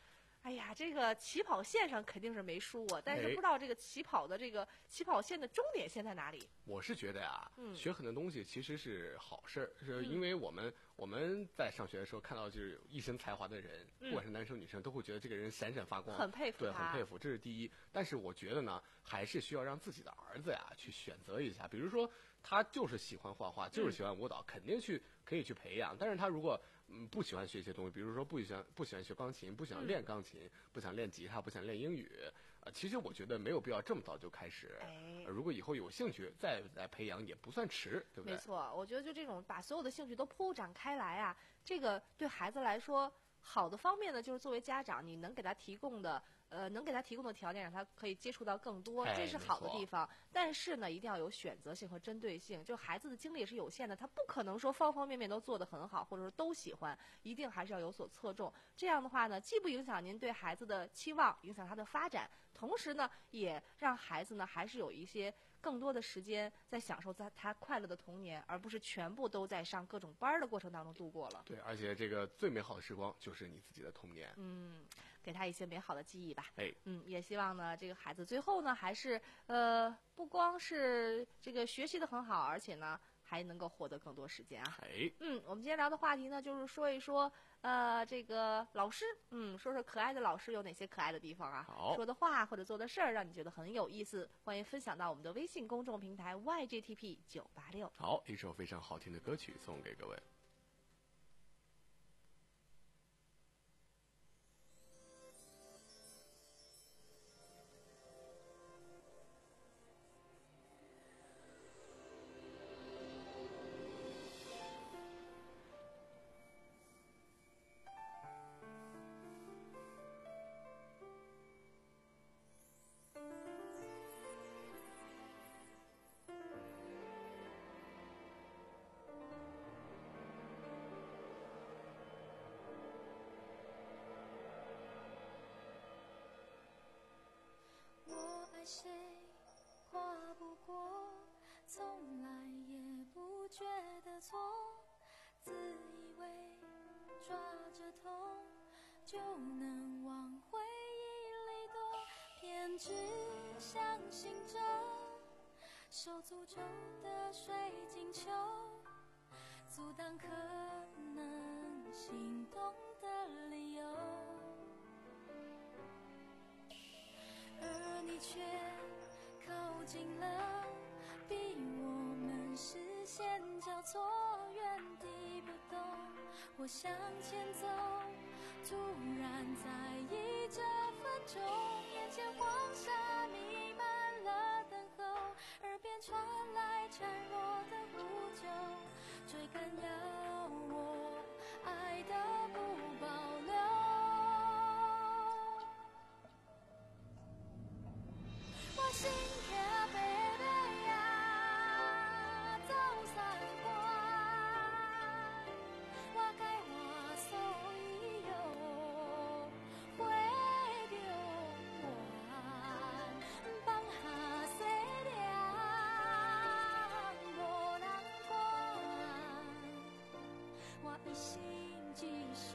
哎呀，这个起跑线上肯定是没输过，但是哎不知道这个起跑的这个起跑线的终点线在哪里？ 我是觉得呀、 嗯学很多东西其实是好事儿，是嗯因为我们、我们在上学的时候看到就是有一身才华的人， 嗯不管是男生女生，都会觉得这个人闪闪发光， 很佩服对， 他很佩服，这是第一。但是我觉得呢，还是需要让自己的儿子呀去选择一下，比如说他就是喜欢画画，就是喜欢舞蹈，肯定去可以去培养。但是他如果嗯不喜欢学一些东西，比如说不喜欢不喜欢学钢琴，不想练钢琴，不想练吉他，不想练英语，呃，其实我觉得没有必要这么早就开始。 哎呃如果以后有兴趣再来培养，也不算迟，对不对？ 没错，我觉得就这种把所有的兴趣都铺展开来啊，这个对孩子来说好的方面呢，就是作为家长你能给他提供的。呃，能给他提供的条件，让他可以接触到更多， 哎这是好的没错地方。但是呢，一定要有选择性和针对性。就孩子的精力也是有限的，他不可能说方方面面都做得很好，或者说都喜欢，一定还是要有所侧重。这样的话呢，既不影响您对孩子的期望，影响他的发展，同时呢，也让孩子呢还是有一些更多的时间在享受在他快乐的童年，而不是全部都在上各种班儿的过程当中度过了。 对，而且这个最美好的时光就是你自己的童年。 嗯，给他一些美好的记忆吧。 哎， 嗯，也希望呢，这个孩子最后呢，还是呃，不光是这个学习的很好，而且呢，还能够获得更多时间啊。 哎， 嗯，我们今天聊的话题呢，就是说一说呃，这个老师，嗯，说说可爱的老师有哪些可爱的地方啊？ 好说的话或者做的事儿，让你觉得很有意思，欢迎分享到我们的微信公众平台 Y G T P 九八六。 好，一首非常好听的歌曲送给各位。 我爱谁跨不过，从来也不觉得错，自以为抓着痛就能往回忆里躲，偏只相信着受诅咒的水晶球，阻挡可能心动的理由，而你却靠近了，逼我们视线交错，原地不动。我向前走，突然在意这分钟，眼前黄沙弥漫了等候，耳边传来孱弱的呼救，追赶要我爱的不保留。我心跳贝贝呀，走三关，我该话所以有会着我，放下西凉无人管，我一心只是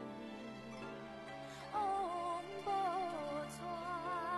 往无传。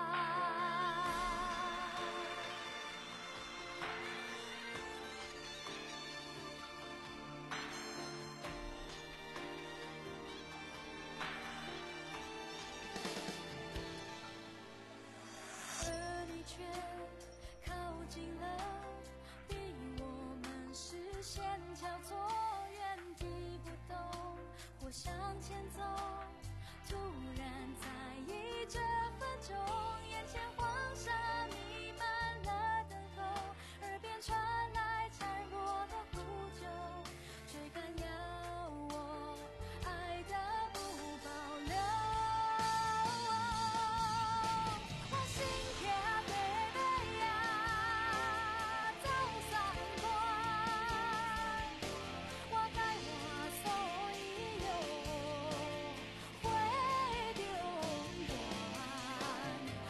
而你却靠近了，逼我们视线交错，原地不动。我向前走，突然在意这分钟，眼前黄沙弥漫了等候，耳边传来孱弱的呼救，追赶要我爱的不保留。我心跳贝贝呀，走三关，我该话所以有会着我，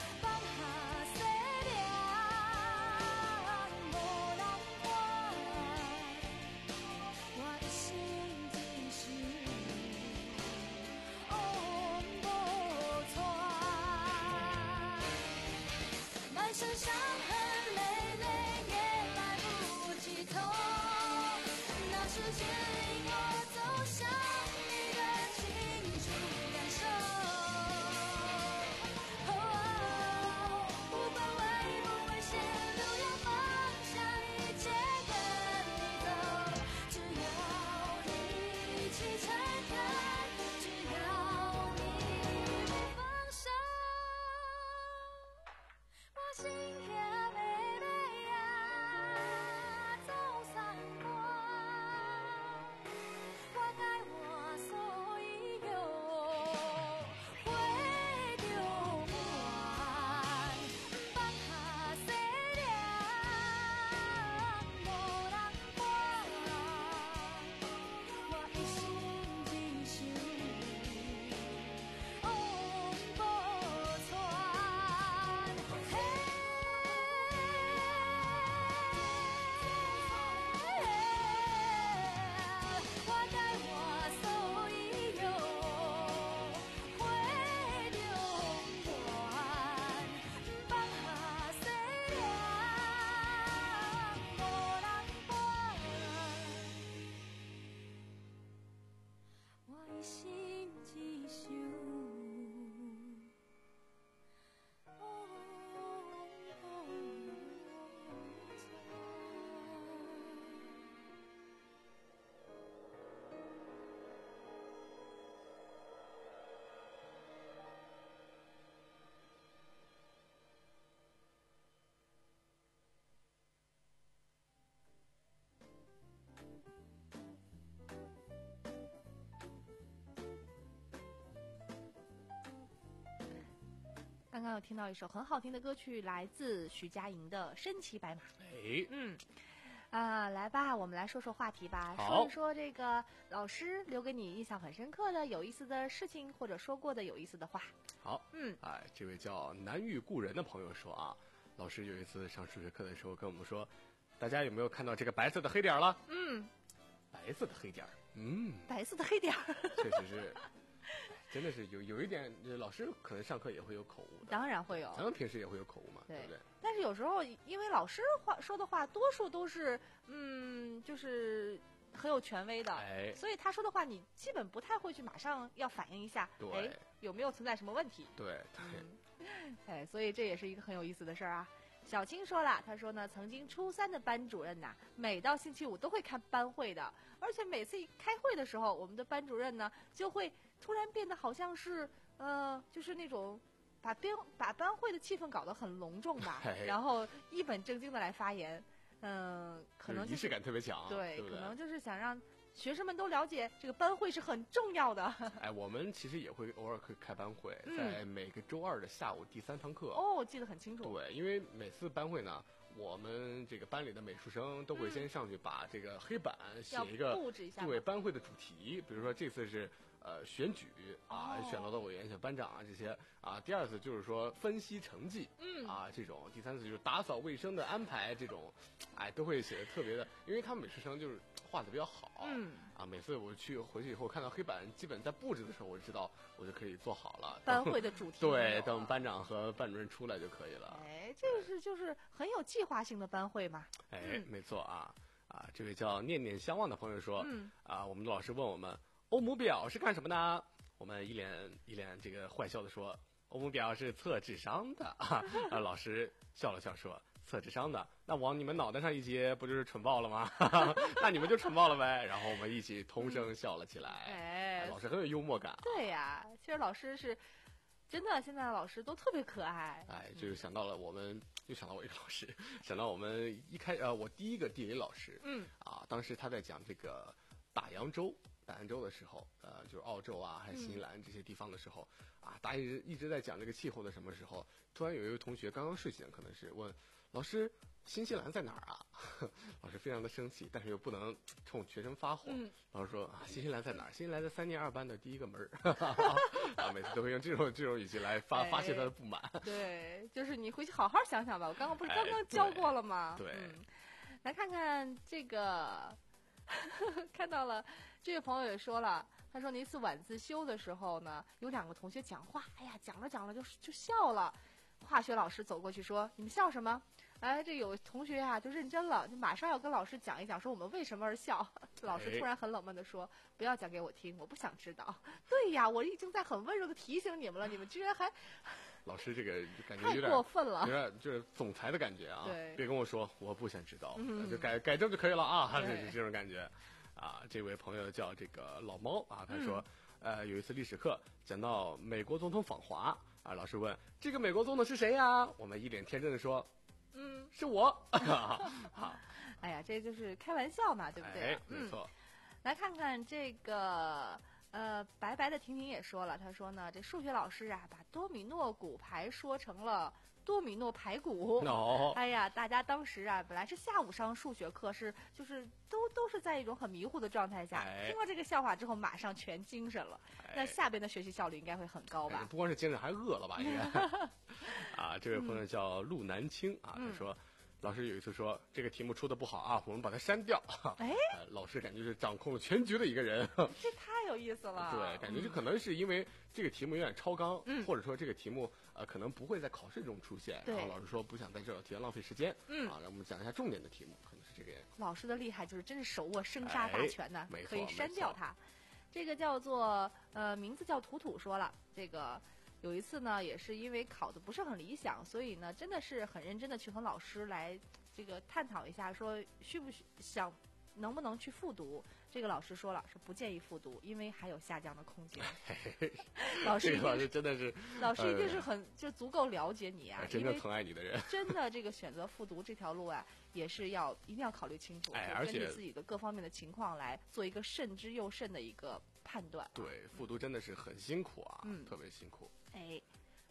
刚刚有听到一首很好听的歌曲，来自徐佳莹的《身骑白马》。 哎， 嗯。啊，来吧，我们来说说话题吧， 好说一说这个老师留给你印象很深刻的、有意思的事情，或者说过的有意思的话。 好， 嗯， 哎，这位叫南遇故人的朋友说啊，老师有一次上数学课的时候跟我们说，大家有没有看到这个白色的黑点了？ 嗯， 白色的黑点，嗯， 白色的黑点， 确实是。真的是有有一点，老师可能上课也会有口误的， 当然会有， 咱们平时也会有口误嘛， 对, 对不对？ 但是有时候因为老师话说的话，多数都是嗯，就是很有权威的， 哎， 所以他说的话你基本不太会去马上要反应一下， 对， 哎，有没有存在什么问题？ 对对、 嗯，哎，所以这也是一个很有意思的事儿啊。小青说了，他说呢，曾经初三的班主任呐、啊，每到星期五都会看班会的，而且每次一开会的时候，我们的班主任呢就会突然变得好像是呃，就是那种把班把班会的气氛搞得很隆重吧，然后一本正经的来发言，嗯、呃，可能、就是、 仪式感特别强， 对， 对不对？ 可能就是想让学生们都了解这个班会是很重要的。 哎，我们其实也会偶尔会开班会， 嗯、 在每个周二的下午第三堂课。 哦，记得很清楚。 对，因为每次班会呢，我们这个班里的美术生都会先上去把这个黑板写一个布置一下， 对班会的主题，比如说这次是呃选举啊， 哦、 选劳动委员、选班长啊这些啊。第二次就是说分析成绩， 嗯啊这种。第三次就是打扫卫生的安排这种，哎都会写的特别的，因为他们美术生就是画的比较好， 嗯啊每次我去回去以后看到黑板基本在布置的时候，我就知道我就可以做好了班会的主题。 对，等班长和班主任出来就可以了。 哎，这是就是很有计划性的班会嘛。 哎， 嗯、 没错啊啊！这位叫念念相望的朋友说， 嗯啊，我们的老师问我们欧姆表是干什么呢？我们一脸一脸这个坏笑的说，欧姆表是测智商的啊。啊，老师笑了笑说，测智商的，那往你们脑袋上一接，不就是蠢爆了吗？那你们就蠢爆了呗。然后我们一起同声笑了起来。 哎， 老师很有幽默感、啊。 对呀，其实老师是真的，现在的老师都特别可爱。 哎，就是想到了我们，又想到我一个老师，想到我们一开呃，我第一个地理老师， 嗯啊，当时他在讲这个大洋洲。大洋洲的时候，呃，就是澳洲啊，还有新西兰这些地方的时候，嗯、啊，大家一直一直在讲这个气候的什么时候，突然有一位同学刚刚睡醒，可能是问老师，新西兰在哪儿啊？老师非常的生气，但是又不能冲学生发火。 嗯、 老师说啊，新西兰在哪儿？新西兰在三年二班的第一个门儿。啊，每次都会用这种这种语气来发、哎、发泄他的不满。 对，就是你回去好好想想吧，我刚刚不是刚刚教过了吗？ 哎、对， 嗯，来看看这个。看到了，这位朋友也说了，他说那一次晚自修的时候呢，有两个同学讲话，哎呀，讲着讲着就就笑了。化学老师走过去说：“你们笑什么？”哎，这有同学啊就认真了，就马上要跟老师讲一讲，说我们为什么而笑。老师突然很冷漠地说：“不要讲给我听，我不想知道。”对呀，我已经在很温柔地提醒你们了，你们居然还…… 老师这个感觉有点太过分了， 有点就是总裁的感觉啊！ 对， 别跟我说我不想知道， 嗯、 就改改正就可以了啊！就是这种感觉啊。这位朋友叫这个老猫啊，他说， 嗯、 呃，有一次历史课讲到美国总统访华啊，老师问这个美国总统是谁呀？我们一脸天真的说， 嗯， 是我。好， 哎呀，这就是开玩笑嘛，对不对？ 哎，没错。 嗯、来看看这个。呃，白白的婷婷也说了，他说呢，这数学老师啊，把多米诺骨牌说成了多米诺排骨。 哦， 哎呀，大家当时啊，本来是下午上数学课，是就是都都是在一种很迷糊的状态下， 哎、 听了这个笑话之后，马上全精神了。 哎、 那下边的学习效率应该会很高吧？ 哎、不光是精神，还饿了吧？应该。啊，这位朋友叫陆南青啊， 嗯、 他说。老师有一次说这个题目出的不好啊，我们把它删掉。 哎、 呃，老师感觉是掌控了全局的一个人， 这太有意思了。 对，感觉就可能是因为这个题目有点超纲， 嗯、 或者说这个题目呃可能不会在考试中出现，然后老师说不想在这儿提前浪费时间， 嗯啊，让我们讲一下重点的题目，可能是这个原因。 老师的厉害就是真是手握生杀大权呢， 哎、 可以删掉它。这个叫做呃名字叫土土说了这个。有一次呢，也是因为考的不是很理想，所以呢，真的是很认真的去和老师来这个探讨一下，说需不需想能不能去复读。这个老师说了，是不建议复读，因为还有下降的空间。老师， 老师真的是， 老师一定是很、呃、就足够了解你啊， 真的疼爱你的人。 真的，这个选择复读这条路啊，也是要一定要考虑清楚， 哎，而且根据自己的各方面的情况来做一个慎之又慎的一个判断。 对，复读真的是很辛苦啊， 嗯， 特别辛苦。 哎，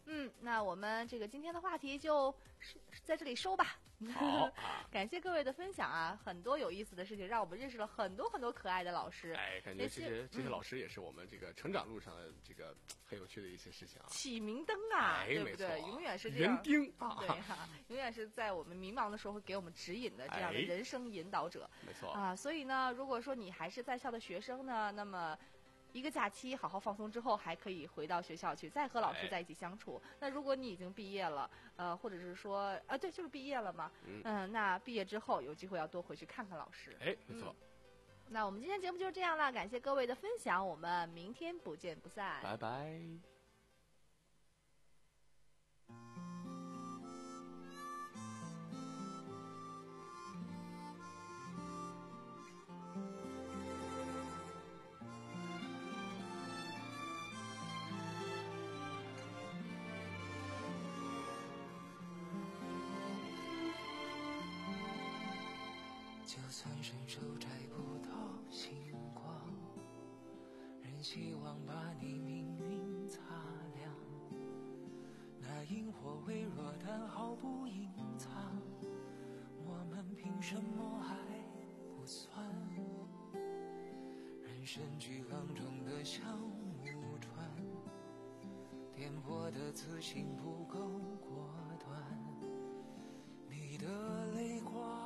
嗯，那我们这个今天的话题就在这里收吧。 好， 感谢各位的分享啊，很多有意思的事情，让我们认识了很多很多可爱的老师。 哎，感觉这些这些老师也是我们这个成长路上的这个很有趣的一些事情啊。 启明灯啊， 哎、 对不对？永远是这样。 园丁啊， 对哈、啊，永远是在我们迷茫的时候会给我们指引的这样的人生引导者。 哎、没错啊，所以呢，如果说你还是在校的学生呢，那么。一个假期好好放松之后，还可以回到学校去，再和老师在一起相处。哎、那如果你已经毕业了，呃，或者是说，啊，对，就是毕业了嘛，嗯，嗯那毕业之后有机会要多回去看看老师。 哎，没错、 嗯。那我们今天节目就是这样了，感谢各位的分享，我们明天不见不散， 拜拜。 就算伸手摘不到星光，仍希望把你命运擦亮。那萤火微弱但毫不隐藏，我们凭什么还不算？人生巨浪中的小木船，颠簸的自信不够果断，你的泪光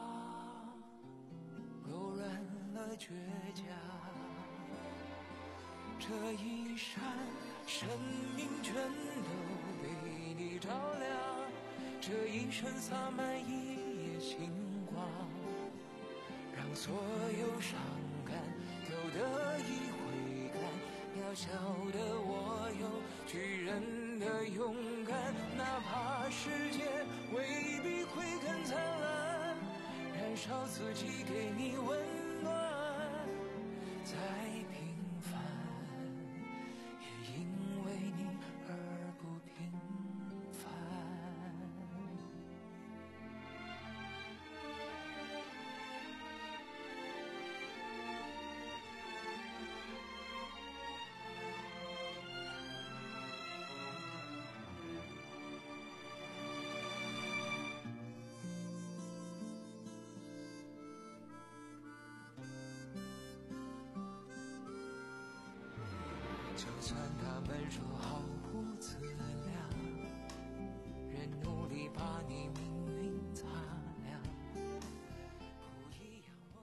柔软了倔强，这一闪生命全都被你照亮，这一生洒满一夜星光，让所有伤感都得以挥干，渺小的我有巨人的勇敢，哪怕世界未必会更灿烂，燃烧自己给你温暖，再平凡也因为你而不平凡。就算他们说毫不自量，仍努力把你命运擦亮。不一样我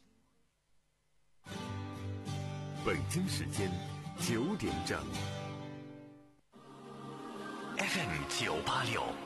北京时间九点整 ，F M 九八六